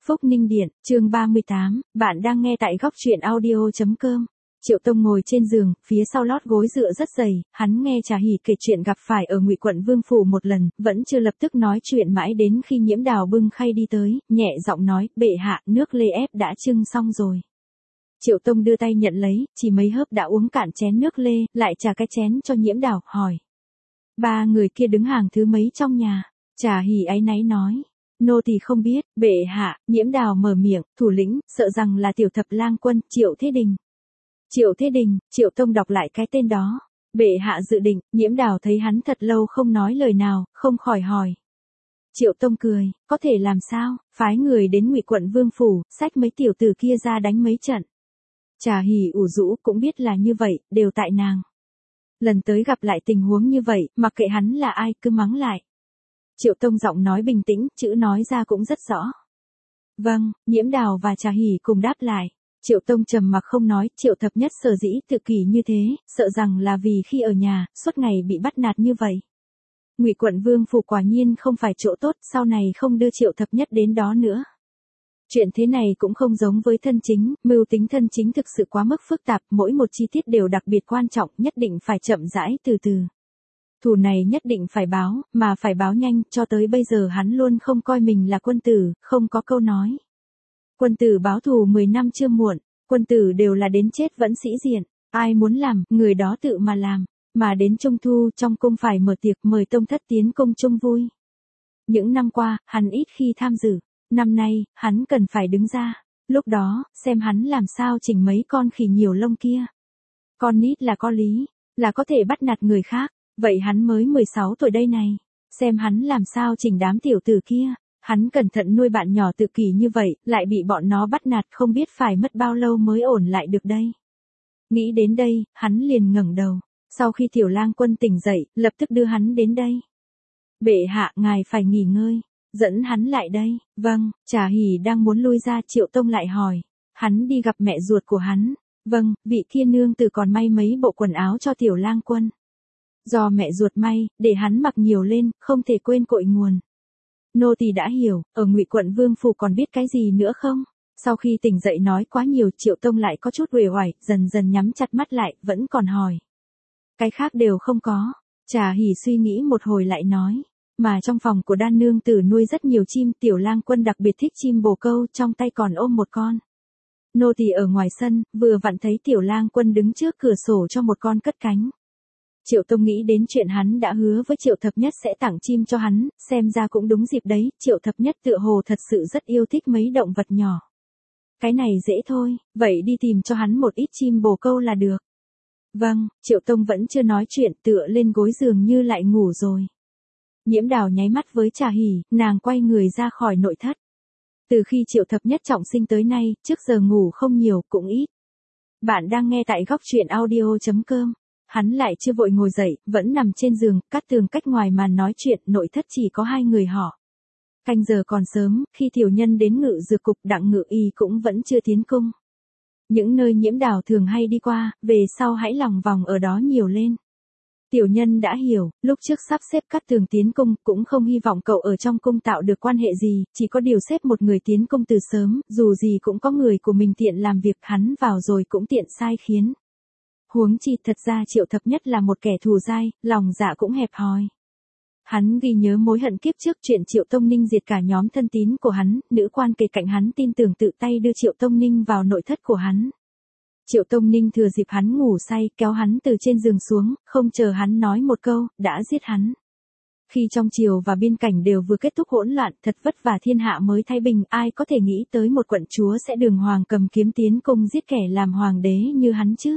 Phúc Ninh Điện, chương 38, bạn đang nghe tại góc truyện audio.com. Triệu Tông ngồi trên giường, phía sau lót gối dựa rất dày, hắn nghe Trà Hỉ kể chuyện gặp phải ở Ngụy quận Vương phủ một lần, vẫn chưa lập tức nói chuyện mãi đến khi Nhiễm Đào bưng khay đi tới, nhẹ giọng nói, bệ hạ, nước lê ép đã trưng xong rồi. Triệu Tông đưa tay nhận lấy, chỉ mấy hớp đã uống cạn chén nước lê, lại trả cái chén cho Nhiễm Đào, hỏi. Ba người kia đứng hàng thứ mấy trong nhà? Trà Hỉ áy náy nói. Nô tỳ không biết, bệ hạ. Nhiễm Đào mở miệng, thủ lĩnh, sợ rằng là tiểu thập lang quân, Triệu Thế Đình. Triệu Thế Đình, Triệu Tông đọc lại cái tên đó. Bệ hạ dự định, Nhiễm Đào thấy hắn thật lâu không nói lời nào, không khỏi hỏi. Triệu Tông cười, có thể làm sao, phái người đến Ngụy quận Vương phủ, xách mấy tiểu tử kia ra đánh mấy trận. Trà Hỉ ủ rũ cũng biết là như vậy, đều tại nàng. Lần tới gặp lại tình huống như vậy, mặc kệ hắn là ai cứ mắng lại. Triệu Tông giọng nói bình tĩnh, chữ nói ra cũng rất rõ. Vâng, Nhiễm Đào và Trà Hỉ cùng đáp lại. Triệu Tông trầm mặc không nói, Triệu Thập Nhất sở dĩ tự kỷ như thế, sợ rằng là vì khi ở nhà, suốt ngày bị bắt nạt như vậy. Ngụy quận Vương phủ quả nhiên không phải chỗ tốt, sau này không đưa Triệu Thập Nhất đến đó nữa. Chuyện thế này cũng không giống với thân chính, mưu tính thân chính thực sự quá mức phức tạp, mỗi một chi tiết đều đặc biệt quan trọng, nhất định phải chậm rãi từ từ. Thù này nhất định phải báo, mà phải báo nhanh, cho tới bây giờ hắn luôn không coi mình là quân tử, không có câu nói. Quân tử báo thù 10 năm chưa muộn, quân tử đều là đến chết vẫn sĩ diện, ai muốn làm, người đó tự mà làm, mà đến Trung Thu trong cung phải mở tiệc mời tông thất tiến cung chung vui. Những năm qua, hắn ít khi tham dự, năm nay, hắn cần phải đứng ra, lúc đó, xem hắn làm sao chỉnh mấy con khỉ nhiều lông kia. Con nít là có lý, là có thể bắt nạt người khác. Vậy hắn mới 16 tuổi đây này, xem hắn làm sao chỉnh đám tiểu tử kia, hắn cẩn thận nuôi bạn nhỏ tự kỷ như vậy, lại bị bọn nó bắt nạt không biết phải mất bao lâu mới ổn lại được đây. Nghĩ đến đây, hắn liền ngẩng đầu, sau khi Tiểu Lang Quân tỉnh dậy, lập tức đưa hắn đến đây. Bệ hạ, ngài phải nghỉ ngơi, dẫn hắn lại đây. Vâng, Trà Hỉ đang muốn lui ra, Triệu Tông lại hỏi, hắn đi gặp mẹ ruột của hắn. Vâng, vị kia nương tử còn may mấy bộ quần áo cho Tiểu Lang Quân. Do mẹ ruột may, để hắn mặc nhiều lên, không thể quên cội nguồn. Nô tỳ đã hiểu, ở Ngụy quận Vương phủ còn biết cái gì nữa không? Sau khi tỉnh dậy nói quá nhiều, Triệu Tông lại có chút uể oải, dần dần nhắm chặt mắt lại, vẫn còn hỏi. Cái khác đều không có. Trà Hỉ suy nghĩ một hồi lại nói, mà trong phòng của Đan nương tử nuôi rất nhiều chim, Tiểu Lang Quân đặc biệt thích chim bồ câu, trong tay còn ôm một con. Nô tỳ ở ngoài sân, vừa vặn thấy Tiểu Lang Quân đứng trước cửa sổ cho một con cất cánh. Triệu Tông nghĩ đến chuyện hắn đã hứa với Triệu Thập Nhất sẽ tặng chim cho hắn, xem ra cũng đúng dịp đấy, Triệu Thập Nhất tựa hồ thật sự rất yêu thích mấy động vật nhỏ. Cái này dễ thôi, vậy đi tìm cho hắn một ít chim bồ câu là được. Vâng, Triệu Tông vẫn chưa nói chuyện, tựa lên gối giường như lại ngủ rồi. Nhiễm Đào nháy mắt với Trà Hỉ, nàng quay người ra khỏi nội thất. Từ khi Triệu Thập Nhất trọng sinh tới nay, trước giờ ngủ không nhiều, cũng ít. Bạn đang nghe tại góc truyện audio.com. Hắn lại chưa vội ngồi dậy, vẫn nằm trên giường, Cát Tường cách ngoài màn nói chuyện, nội thất chỉ có hai người họ. Canh giờ còn sớm, khi tiểu nhân đến Ngự Dược cục, Đặng Ngự Y cũng vẫn chưa tiến cung. Những nơi Nhiễm Đào thường hay đi qua, về sau hãy lòng vòng ở đó nhiều lên. Tiểu nhân đã hiểu, lúc trước sắp xếp Cát Tường tiến cung, cũng không hy vọng cậu ở trong cung tạo được quan hệ gì, chỉ có điều xếp một người tiến cung từ sớm, dù gì cũng có người của mình tiện làm việc, hắn vào rồi cũng tiện sai khiến. Huống chi thật ra Triệu Thập Nhất là một kẻ thù dai, lòng dạ cũng hẹp hòi. Hắn ghi nhớ mối hận kiếp trước chuyện Triệu Tông Ninh diệt cả nhóm thân tín của hắn, nữ quan kề cạnh hắn tin tưởng tự tay đưa Triệu Tông Ninh vào nội thất của hắn. Triệu Tông Ninh thừa dịp hắn ngủ say, kéo hắn từ trên giường xuống, không chờ hắn nói một câu, đã giết hắn. Khi trong triều và biên cảnh đều vừa kết thúc hỗn loạn, thật vất vả thiên hạ mới thái bình, ai có thể nghĩ tới một quận chúa sẽ đường hoàng cầm kiếm tiến cung giết kẻ làm hoàng đế như hắn chứ?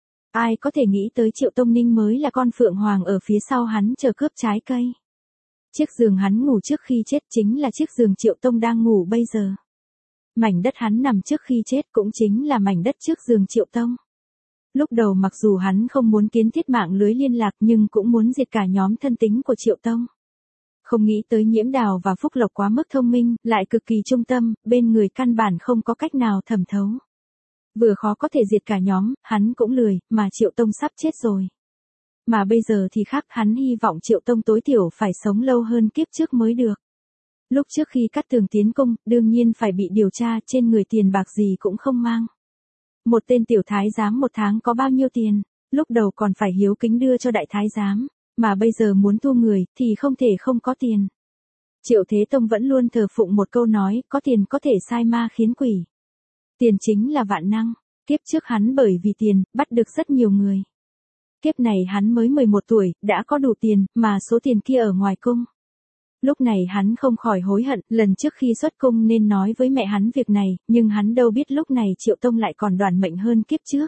Ai có thể nghĩ tới Triệu Tông Ninh mới là con phượng hoàng ở phía sau hắn chờ cướp trái cây. Chiếc giường hắn ngủ trước khi chết chính là chiếc giường Triệu Tông đang ngủ bây giờ. Mảnh đất hắn nằm trước khi chết cũng chính là mảnh đất trước giường Triệu Tông. Lúc đầu mặc dù hắn không muốn kiến thiết mạng lưới liên lạc nhưng cũng muốn diệt cả nhóm thân tín của Triệu Tông. Không nghĩ tới Nhiễm Đào và Phúc Lộc quá mức thông minh, lại cực kỳ trung tâm, bên người căn bản không có cách nào thẩm thấu. Vừa khó có thể diệt cả nhóm, hắn cũng lười, mà Triệu Tông sắp chết rồi. Mà bây giờ thì khác, hắn hy vọng Triệu Tông tối thiểu phải sống lâu hơn kiếp trước mới được. Lúc trước khi Cát Tường tiến cung, đương nhiên phải bị điều tra, trên người tiền bạc gì cũng không mang. Một tên tiểu thái giám một tháng có bao nhiêu tiền, lúc đầu còn phải hiếu kính đưa cho đại thái giám, mà bây giờ muốn thu người thì không thể không có tiền. Triệu Thế Tông vẫn luôn thờ phụng một câu nói, có tiền có thể sai ma khiến quỷ. Tiền chính là vạn năng, kiếp trước hắn bởi vì tiền, bắt được rất nhiều người. Kiếp này hắn mới 11 tuổi, đã có đủ tiền, mà số tiền kia ở ngoài cung. Lúc này hắn không khỏi hối hận, lần trước khi xuất cung nên nói với mẹ hắn việc này, nhưng hắn đâu biết lúc này Triệu Tông lại còn đoản mệnh hơn kiếp trước.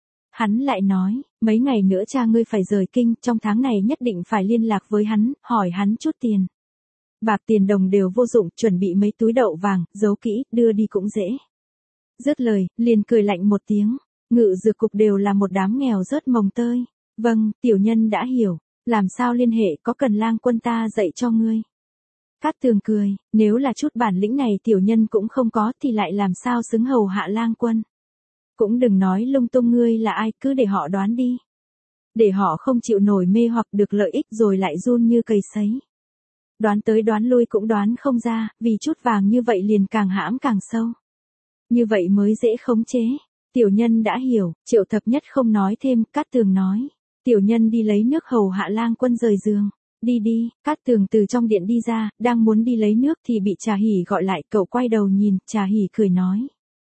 Hắn lại nói, mấy ngày nữa cha ngươi phải rời kinh, trong tháng này nhất định phải liên lạc với hắn, hỏi hắn chút tiền. Bạc tiền đồng đều vô dụng, chuẩn bị mấy túi đậu vàng, giấu kỹ, đưa đi cũng dễ. Dứt lời, liền cười lạnh một tiếng, Ngự Dược Cục đều là một đám nghèo rớt mồng tơi. Vâng, tiểu nhân đã hiểu, làm sao liên hệ, có cần Lang Quân ta dạy cho ngươi. Cát Tường cười, nếu là chút bản lĩnh này tiểu nhân cũng không có thì lại làm sao xứng hầu hạ Lang Quân. Cũng đừng nói lung tung ngươi là ai, cứ để họ đoán đi. Để họ không chịu nổi mê hoặc được lợi ích rồi lại run như cầy sấy. Đoán tới đoán lui cũng đoán không ra, vì chút vàng như vậy liền càng hãm càng sâu. Như vậy mới dễ khống chế. Tiểu nhân đã hiểu, Triệu Thập Nhất không nói thêm, Cát Tường nói. Tiểu nhân đi lấy nước hầu hạ Lang Quân rời giường. Đi đi, Cát Tường từ trong điện đi ra, đang muốn đi lấy nước thì bị Trà Hỉ gọi lại, cậu quay đầu nhìn, Trà Hỉ cười nói.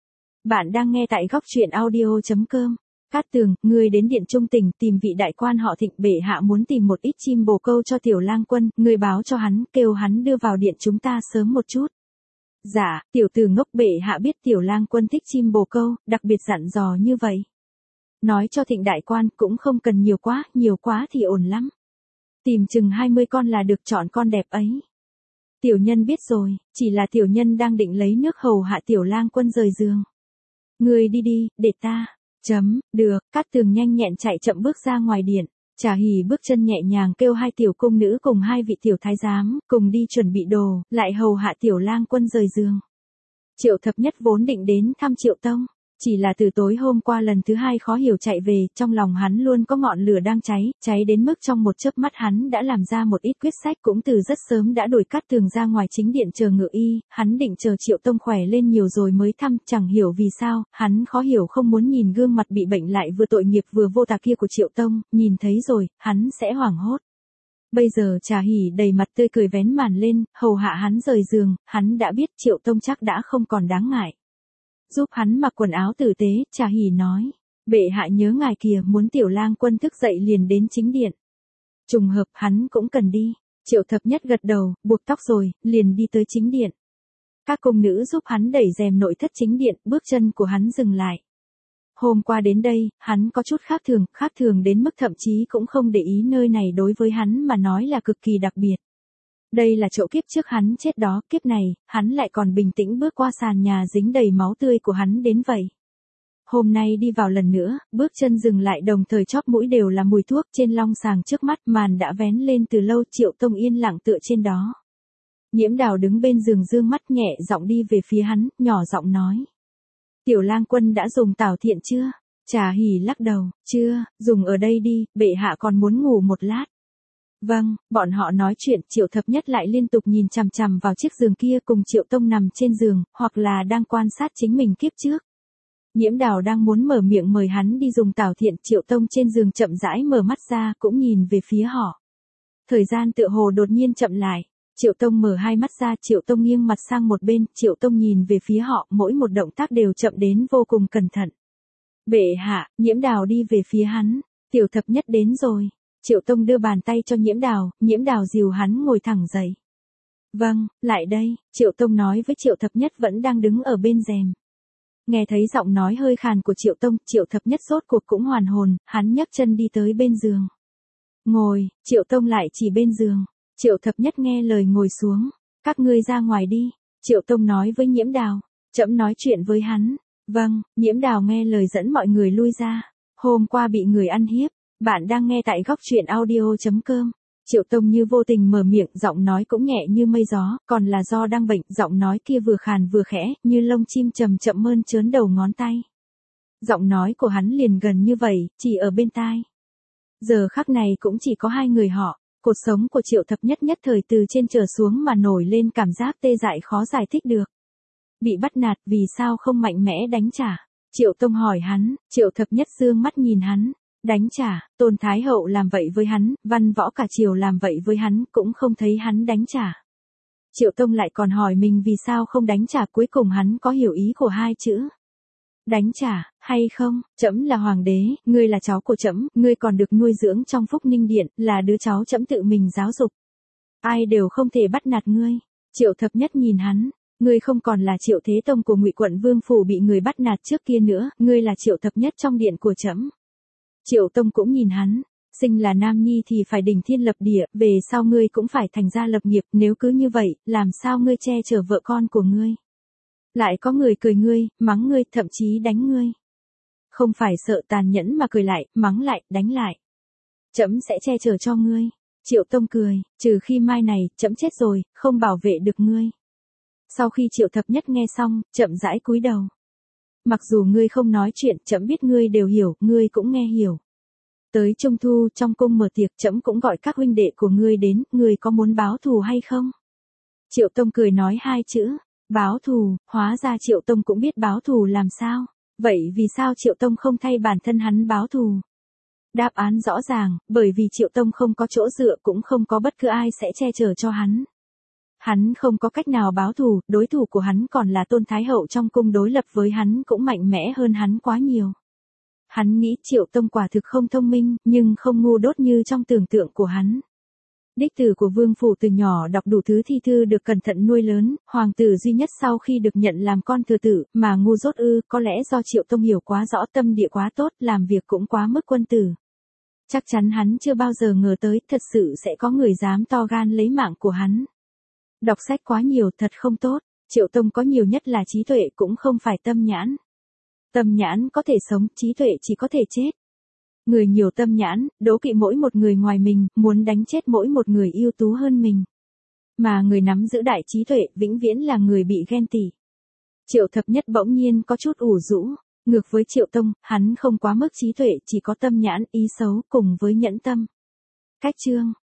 Bạn đang nghe tại góc truyện audio.com. Cát Tường, ngươi đến điện Trung Tỉnh tìm vị đại quan họ Thịnh, bệ hạ muốn tìm một ít chim bồ câu cho tiểu Lang Quân, ngươi báo cho hắn, kêu hắn đưa vào điện chúng ta sớm một chút. Dạ, tiểu tử ngốc, bệ hạ biết tiểu Lang Quân thích chim bồ câu, đặc biệt dặn dò như vậy. Nói cho Thịnh đại quan cũng không cần nhiều quá thì ổn lắm. Tìm chừng 20 con là được, chọn con đẹp ấy. Tiểu nhân biết rồi, chỉ là tiểu nhân đang định lấy nước hầu hạ tiểu Lang Quân rời giường. Ngươi đi đi, để ta. Được, Cát Tường nhanh nhẹn chạy chậm bước ra ngoài điện. Trà Hỉ bước chân nhẹ nhàng kêu hai tiểu cung nữ cùng hai vị tiểu thái giám, cùng đi chuẩn bị đồ, lại hầu hạ tiểu Lang Quân rời giường. Triệu Thập Nhất vốn định đến thăm Triệu Tông, chỉ là từ tối hôm qua lần thứ hai khó hiểu chạy về, trong lòng hắn luôn có ngọn lửa đang cháy đến mức trong một chớp mắt hắn đã làm ra một ít quyết sách, cũng từ rất sớm đã đuổi Cát Tường ra ngoài chính điện chờ ngự y, hắn định chờ Triệu Tông khỏe lên nhiều rồi mới thăm, chẳng hiểu vì sao, hắn khó hiểu không muốn nhìn gương mặt bị bệnh lại vừa tội nghiệp vừa vô tà kia của Triệu Tông, nhìn thấy rồi, hắn sẽ hoảng hốt. Bây giờ Trà Hỉ đầy mặt tươi cười vén màn lên, hầu hạ hắn rời giường, hắn đã biết Triệu Tông chắc đã không còn đáng ngại. Giúp hắn mặc quần áo tử tế, Trà Hỉ nói. Bệ hạ nhớ ngài kìa, muốn tiểu Lang Quân thức dậy liền đến chính điện. Trùng hợp hắn cũng cần đi. Triệu Thập Nhất gật đầu, buộc tóc rồi, liền đi tới chính điện. Các cung nữ giúp hắn đẩy rèm nội thất chính điện, bước chân của hắn dừng lại. Hôm qua đến đây, hắn có chút khác thường đến mức thậm chí cũng không để ý nơi này đối với hắn mà nói là cực kỳ đặc biệt. Đây là chỗ kiếp trước hắn chết đó, kiếp này, hắn lại còn bình tĩnh bước qua sàn nhà dính đầy máu tươi của hắn đến vậy. Hôm nay đi vào lần nữa, bước chân dừng lại đồng thời chóp mũi đều là mùi thuốc, trên long sàng trước mắt màn đã vén lên từ lâu, Triệu Tông yên lặng tựa trên đó. Nhiễm Đào đứng bên giường dương mắt nhẹ giọng đi về phía hắn, nhỏ giọng nói. Tiểu Lang Quân đã dùng tảo thiện chưa? Trà Hỉ lắc đầu, chưa, dùng ở đây đi, bệ hạ còn muốn ngủ một lát. Vâng, bọn họ nói chuyện, Triệu Thập Nhất lại liên tục nhìn chằm chằm vào chiếc giường kia cùng Triệu Tông nằm trên giường, hoặc là đang quan sát chính mình kiếp trước. Nhiễm Đào đang muốn mở miệng mời hắn đi dùng tảo thiện, Triệu Tông trên giường chậm rãi mở mắt ra cũng nhìn về phía họ. Thời gian tựa hồ đột nhiên chậm lại, Triệu Tông mở hai mắt ra, Triệu Tông nghiêng mặt sang một bên, Triệu Tông nhìn về phía họ, mỗi một động tác đều chậm đến vô cùng cẩn thận. Bệ hạ, Nhiễm Đào đi về phía hắn, Tiểu Thập Nhất đến rồi. Triệu Tông đưa bàn tay cho Nhiễm Đào dìu hắn ngồi thẳng dậy. Vâng, lại đây, Triệu Tông nói với Triệu Thập Nhất vẫn đang đứng ở bên rèm. Nghe thấy giọng nói hơi khàn của Triệu Tông, Triệu Thập Nhất sốt cuộc cũng hoàn hồn, hắn nhấc chân đi tới bên giường. Ngồi, Triệu Tông lại chỉ bên giường. Triệu Thập Nhất nghe lời ngồi xuống. Các ngươi ra ngoài đi, Triệu Tông nói với Nhiễm Đào. Trẫm nói chuyện với hắn. Vâng, Nhiễm Đào nghe lời dẫn mọi người lui ra. Hôm qua bị người ăn hiếp. Bạn đang nghe tại góc truyện audio.com. Triệu Tông như vô tình mở miệng, giọng nói cũng nhẹ như mây gió, còn là do đang bệnh, giọng nói kia vừa khàn vừa khẽ, như lông chim chậm chậm mơn trớn đầu ngón tay. Giọng nói của hắn liền gần như vậy, chỉ ở bên tai. Giờ khắc này cũng chỉ có hai người họ, Cuộc sống của Triệu Thập Nhất nhất thời từ trên trở xuống mà nổi lên cảm giác tê dại khó giải thích được. Bị bắt nạt vì sao không mạnh mẽ đánh trả? Triệu Tông hỏi hắn, Triệu Thập Nhất dương mắt nhìn hắn. Đánh trả, Tôn Thái Hậu làm vậy với hắn, văn võ cả triều làm vậy với hắn, cũng không thấy hắn đánh trả. Triệu Tông lại còn hỏi mình vì sao không đánh trả, cuối cùng hắn có hiểu ý của hai chữ. Đánh trả, hay không, trẫm là hoàng đế, ngươi là cháu của trẫm, ngươi còn được nuôi dưỡng trong Phúc Ninh Điện, là đứa cháu trẫm tự mình giáo dục. Ai đều không thể bắt nạt ngươi. Triệu Thập Nhất nhìn hắn, ngươi không còn là Triệu Thế Tông của Ngụy Quận Vương phủ bị người bắt nạt trước kia nữa, ngươi là Triệu Thập Nhất trong điện của trẫm. Triệu Tông cũng nhìn hắn, sinh là nam nhi thì phải đỉnh thiên lập địa, về sau ngươi cũng phải thành gia lập nghiệp, nếu cứ như vậy, làm sao ngươi che chở vợ con của ngươi? Lại có người cười ngươi, mắng ngươi, thậm chí đánh ngươi. Không phải sợ tàn nhẫn mà cười lại, mắng lại, đánh lại. Trẫm sẽ che chở cho ngươi. Triệu Tông cười, trừ khi mai này, trẫm chết rồi, không bảo vệ được ngươi. Sau khi Triệu Thập Nhất nghe xong, chậm rãi cúi đầu. Mặc dù ngươi không nói chuyện, trẫm biết ngươi đều hiểu, ngươi cũng nghe hiểu. Tới Trung Thu, trong cung mở tiệc, trẫm cũng gọi các huynh đệ của ngươi đến, ngươi có muốn báo thù hay không? Triệu Tông cười nói hai chữ, báo thù, hóa ra Triệu Tông cũng biết báo thù làm sao. Vậy vì sao Triệu Tông không thay bản thân hắn báo thù? Đáp án rõ ràng, bởi vì Triệu Tông không có chỗ dựa, cũng không có bất cứ ai sẽ che chở cho hắn. Hắn không có cách nào báo thù, đối thủ của hắn còn là Tôn Thái Hậu trong cung, đối lập với hắn cũng mạnh mẽ hơn hắn quá nhiều. Hắn nghĩ Triệu Tông quả thực không thông minh, nhưng không ngu đốt như trong tưởng tượng của hắn. Đích tử của vương phủ từ nhỏ đọc đủ thứ thi thư được cẩn thận nuôi lớn, hoàng tử duy nhất sau khi được nhận làm con thừa tử, mà ngu dốt ư, có lẽ do Triệu Tông hiểu quá rõ, tâm địa quá tốt, làm việc cũng quá mức quân tử. Chắc chắn hắn chưa bao giờ ngờ tới, thật sự sẽ có người dám to gan lấy mạng của hắn. Đọc sách quá nhiều thật không tốt, Triệu Tông có nhiều nhất là trí tuệ, cũng không phải tâm nhãn. Tâm nhãn có thể sống, trí tuệ chỉ có thể chết. Người nhiều tâm nhãn, đố kỵ mỗi một người ngoài mình, muốn đánh chết mỗi một người ưu tú hơn mình. Mà người nắm giữ đại trí tuệ, vĩnh viễn là người bị ghen tị. Triệu Thập Nhất bỗng nhiên có chút ủ rũ, ngược với Triệu Tông, hắn không quá mức trí tuệ, chỉ có tâm nhãn, ý xấu, cùng với nhẫn tâm. Cách chương